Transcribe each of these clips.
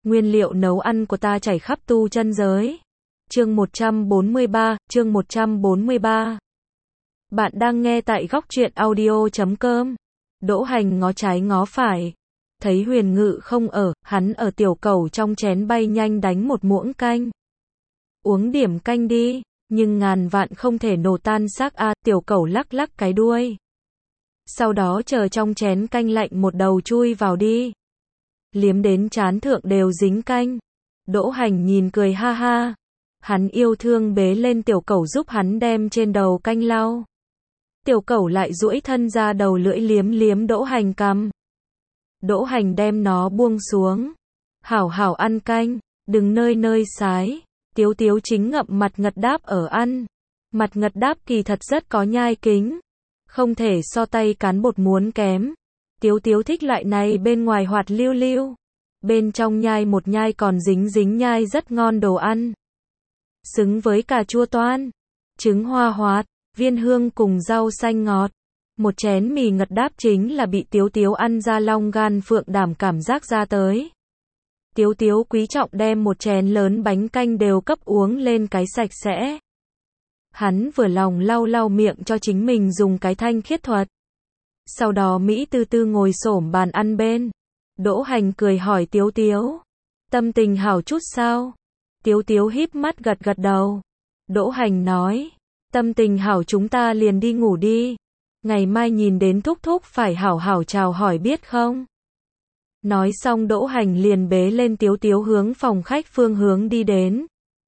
Nguyên liệu nấu ăn của ta chảy khắp tu chân giới. Chương 143. Bạn đang nghe tại góc truyện audio.com. Đỗ Hành ngó trái ngó phải. Thấy Huyền Ngự không ở, hắn ở tiểu cầu trong chén bay nhanh đánh một muỗng canh. Uống điểm canh đi, nhưng ngàn vạn không thể nổ tan xác a, tiểu cầu lắc lắc cái đuôi. Sau đó chờ trong chén canh lạnh một đầu chui vào đi. Liếm đến trán thượng đều dính canh. Đỗ Hành nhìn cười ha ha. Hắn yêu thương bế lên tiểu cẩu giúp hắn đem trên đầu canh lau. Tiểu cẩu lại duỗi thân ra đầu lưỡi liếm liếm Đỗ Hành cằm. Đỗ Hành đem nó buông xuống. Hảo hảo ăn canh, đừng nơi nơi sái. Tiếu Tiếu chính ngậm mặt ngật đáp ở ăn. Mặt ngật đáp kỳ thật rất có nhai kính. Không thể so tay cán bột muốn kém. Tiếu Tiếu thích loại này bên ngoài hoạt lưu lưu. Bên trong nhai một nhai còn dính dính nhai rất ngon đồ ăn. Xứng với cà chua toan, trứng hoa hoạt, viên hương cùng rau xanh ngọt. Một chén mì ngật đáp chính là bị Tiếu Tiếu ăn ra long gan phượng đảm cảm giác ra tới. Tiếu Tiếu quý trọng đem một chén lớn bánh canh đều cấp uống lên cái sạch sẽ. Hắn vừa lòng lau lau miệng cho chính mình dùng cái thanh khiết thuật. Sau đó Mỹ tư tư ngồi xổm bàn ăn bên. Đỗ Hành cười hỏi Tiếu Tiếu. Tâm tình hảo chút sao? Tiếu Tiếu híp mắt gật gật đầu. Đỗ Hành nói. Tâm tình hảo chúng ta liền đi ngủ đi. Ngày mai nhìn đến thúc thúc phải hảo hảo chào hỏi biết không? Nói xong Đỗ Hành liền bế lên Tiếu Tiếu hướng phòng khách phương hướng đi đến.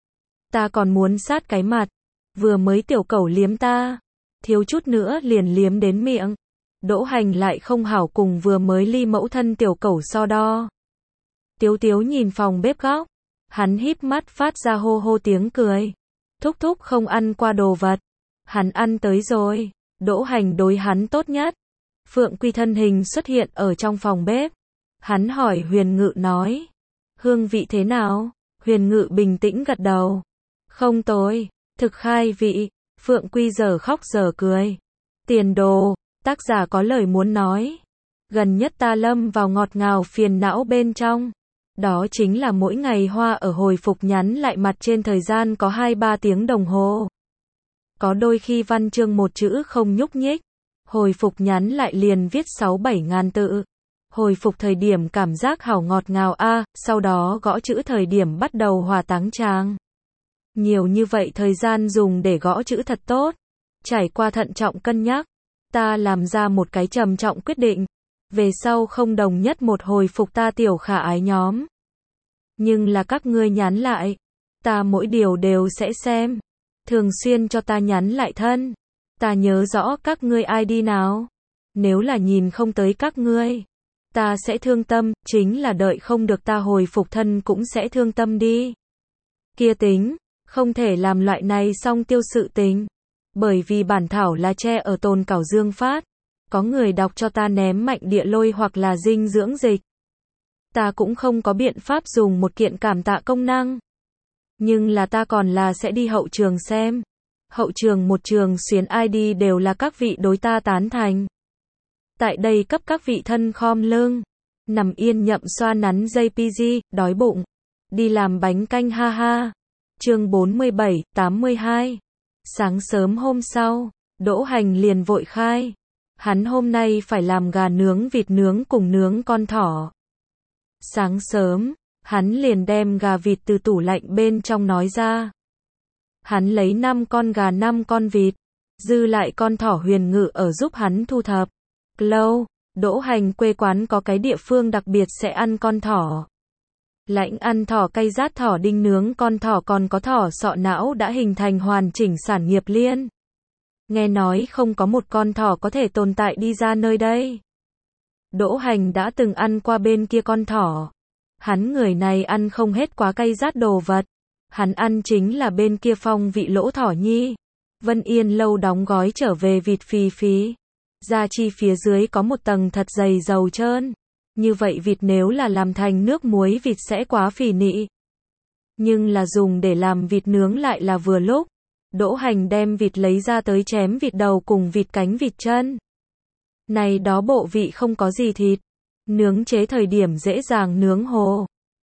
Ta còn muốn sát cái mặt. Vừa mới tiểu cẩu liếm ta. Thiếu chút nữa liền liếm đến miệng. Đỗ Hành lại không hảo cùng vừa mới ly mẫu thân tiểu cẩu so đo. Tiếu Tiếu nhìn phòng bếp góc. Hắn híp mắt phát ra hô hô tiếng cười. Thúc thúc không ăn qua đồ vật. Hắn ăn tới rồi. Đỗ Hành đối hắn tốt nhất. Phượng Quy thân hình xuất hiện ở trong phòng bếp. Hắn hỏi Huyền Ngự nói. Hương vị thế nào? Huyền Ngự bình tĩnh gật đầu. Không tồi, thực khai vị. Phượng Quy giờ khóc giờ cười. Tiền đồ, tác giả có lời muốn nói. Gần nhất ta lâm vào ngọt ngào phiền não bên trong. Đó chính là mỗi ngày Hoa ở hồi phục nhắn lại mặt trên thời gian có 2-3 tiếng đồng hồ. Có đôi khi văn chương một chữ không nhúc nhích. Hồi phục nhắn lại liền viết 6-7 ngàn tự. Hồi phục thời điểm cảm giác hảo ngọt ngào a, sau đó gõ chữ thời điểm bắt đầu hòa táng trang. Nhiều như vậy thời gian dùng để gõ chữ thật tốt. Trải qua thận trọng cân nhắc. Ta làm ra một cái trầm trọng quyết định. Về sau không đồng nhất một hồi phục ta tiểu khả ái nhóm. Nhưng là các ngươi nhắn lại. Ta mỗi điều đều sẽ xem. Thường xuyên cho ta nhắn lại thân. Ta nhớ rõ các ngươi ID nào. Nếu là nhìn không tới các ngươi. Ta sẽ thương tâm, chính là đợi không được ta hồi phục thân cũng sẽ thương tâm đi. Kia tính, không thể làm loại này song tiêu sự tình. Bởi vì bản thảo là che ở tồn cảo dương phát. Có người đọc cho ta ném mạnh địa lôi hoặc là dinh dưỡng dịch. Ta cũng không có biện pháp dùng một kiện cảm tạ công năng. Nhưng là ta còn là sẽ đi hậu trường xem. Hậu trường một trường xuyến ID đều là các vị đối ta tán thành. Tại đây cấp các vị thân khom lưng. Nằm yên nhậm xoa nắn JPG, đói bụng. Đi làm bánh canh ha ha. Chương 47-82. Sáng sớm hôm sau, Đỗ Hành liền vội khai. Hắn hôm nay phải làm gà nướng vịt nướng cùng nướng con thỏ. Sáng sớm, hắn liền đem gà vịt từ tủ lạnh bên trong nói ra. Hắn lấy 5 con gà 5 con vịt. Dư lại con thỏ Huyền Ngự ở giúp hắn thu thập. Lâu, Đỗ Hành quê quán có cái địa phương đặc biệt sẽ ăn con thỏ. Lãnh ăn thỏ cay rát thỏ đinh nướng con thỏ còn có thỏ sọ não đã hình thành hoàn chỉnh sản nghiệp liên. Nghe nói không có một con thỏ có thể tồn tại đi ra nơi đây. Đỗ Hành đã từng ăn qua bên kia con thỏ. Hắn người này ăn không hết quá cay rát đồ vật. Hắn ăn chính là bên kia phong vị lỗ thỏ nhi. Vân Yên lâu đóng gói trở về vịt phì phí. Da chi phía dưới có một tầng thật dày dầu trơn. Như vậy vịt nếu là làm thành nước muối vịt sẽ quá phì nị. Nhưng là dùng để làm vịt nướng lại là vừa lúc. Đỗ Hành đem vịt lấy ra tới chém vịt đầu cùng vịt cánh vịt chân. Này đó bộ vị không có gì thịt. Nướng chế thời điểm dễ dàng nướng hồ.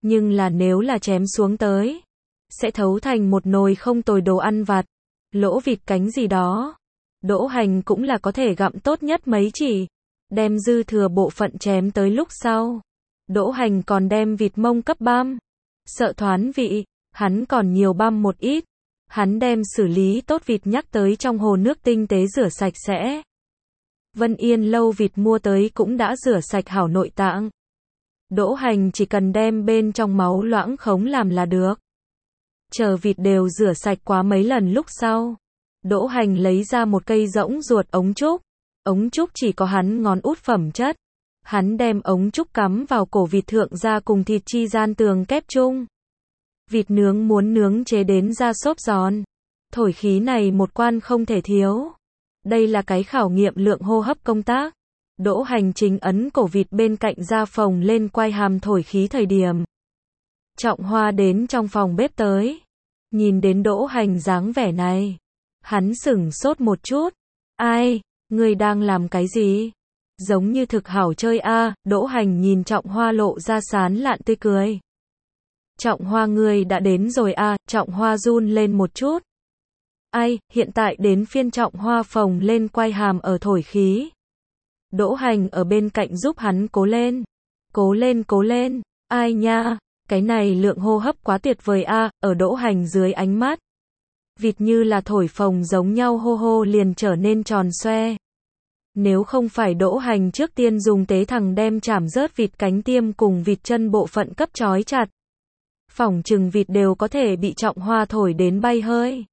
Nhưng là nếu là chém xuống tới, sẽ thấu thành một nồi không tồi đồ ăn vặt. Lỗ vịt cánh gì đó, Đỗ Hành cũng là có thể gặm tốt nhất mấy chỉ. Đem dư thừa bộ phận chém tới lúc sau. Đỗ Hành còn đem vịt mông cấp băm. Sợ thoán vị, hắn còn nhiều băm một ít. Hắn đem xử lý tốt vịt nhắc tới trong hồ nước tinh tế rửa sạch sẽ. Vân Yên lâu vịt mua tới cũng đã rửa sạch hảo nội tạng. Đỗ Hành chỉ cần đem bên trong máu loãng khống làm là được. Chờ vịt đều rửa sạch quá mấy lần lúc sau. Đỗ Hành lấy ra một cây rỗng ruột ống trúc. Ống trúc chỉ có hắn ngón út phẩm chất. Hắn đem ống trúc cắm vào cổ vịt thượng ra cùng thịt chi gian tường kép chung. Vịt nướng muốn nướng chế đến ra xốp giòn. Thổi khí này một quan không thể thiếu. Đây là cái khảo nghiệm lượng hô hấp công tác. Đỗ Hành chính ấn cổ vịt bên cạnh da phồng lên quay hàm thổi khí thời điểm. Trọng Hoa đến trong phòng bếp tới. Nhìn đến Đỗ Hành dáng vẻ này. Hắn sửng sốt một chút. Ai, ngươi đang làm cái gì? Giống như thực hảo chơi a. Đỗ Hành nhìn Trọng Hoa lộ ra sán lạn tươi cười. Trọng Hoa ngươi đã đến rồi a. Trọng Hoa run lên một chút. Ai, hiện tại đến phiên Trọng Hoa phồng lên quay hàm ở thổi khí. Đỗ Hành ở bên cạnh giúp hắn cố lên. Cố lên cố lên. Ai nha, cái này lượng hô hấp quá tuyệt vời a. Ở Đỗ Hành dưới ánh mắt. Vịt như là thổi phồng giống nhau hô hô liền trở nên tròn xoe. Nếu không phải Đỗ Hành trước tiên dùng tế thẳng đem chảm rớt vịt cánh tiêm cùng vịt chân bộ phận cấp trói chặt. Phỏng chừng vịt đều có thể bị Trọng Hoa thổi đến bay hơi.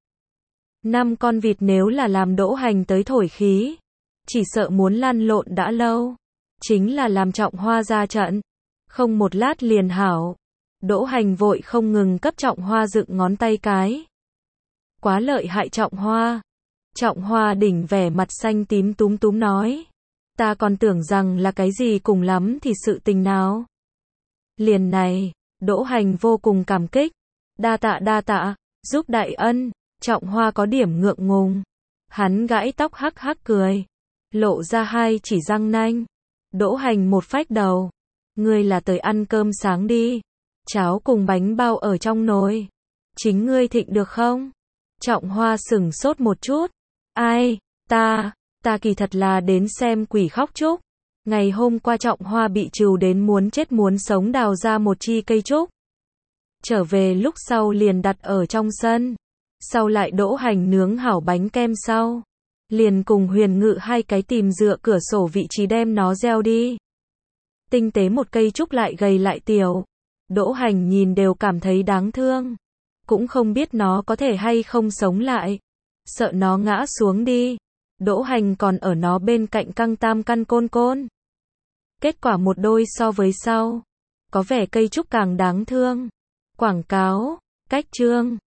5 con vịt nếu là làm Đỗ Hành tới thổi khí. Chỉ sợ muốn lăn lộn đã lâu. Chính là làm Trọng Hoa ra trận. Không một lát liền hảo. Đỗ Hành vội không ngừng cấp Trọng Hoa dựng ngón tay cái. Quá lợi hại Trọng Hoa. Trọng Hoa đỉnh vẻ mặt xanh tím túm túm nói. Ta còn tưởng rằng là cái gì cùng lắm thì sự tình nào. Liền này, Đỗ Hành vô cùng cảm kích. Đa tạ, giúp đại ân. Trọng Hoa có điểm ngượng ngùng. Hắn gãi tóc hắc hắc cười. Lộ ra hai chỉ răng nanh. Đỗ Hành một phách đầu. Ngươi là tới ăn cơm sáng đi. Cháo cùng bánh bao ở trong nồi. Chính ngươi thịnh được không? Trọng Hoa sửng sốt một chút. Ai, ta kỳ thật là đến xem quỷ khóc trúc. Ngày hôm qua Trọng Hoa bị trừ đến muốn chết muốn sống đào ra một chi cây trúc. Trở về lúc sau liền đặt ở trong sân. Sau lại Đỗ Hành nướng hảo bánh kem sau. Liền cùng Huyền Ngự hai cái tìm dựa cửa sổ vị trí đem nó gieo đi. Tinh tế một cây trúc lại gầy lại tiểu. Đỗ Hành nhìn đều cảm thấy đáng thương. Cũng không biết nó có thể hay không sống lại. Sợ nó ngã xuống đi. Đỗ Hành còn ở nó bên cạnh căng tam căn côn. Kết quả một đôi so với sau. Có vẻ cây trúc càng đáng thương. Quảng cáo, cách chương.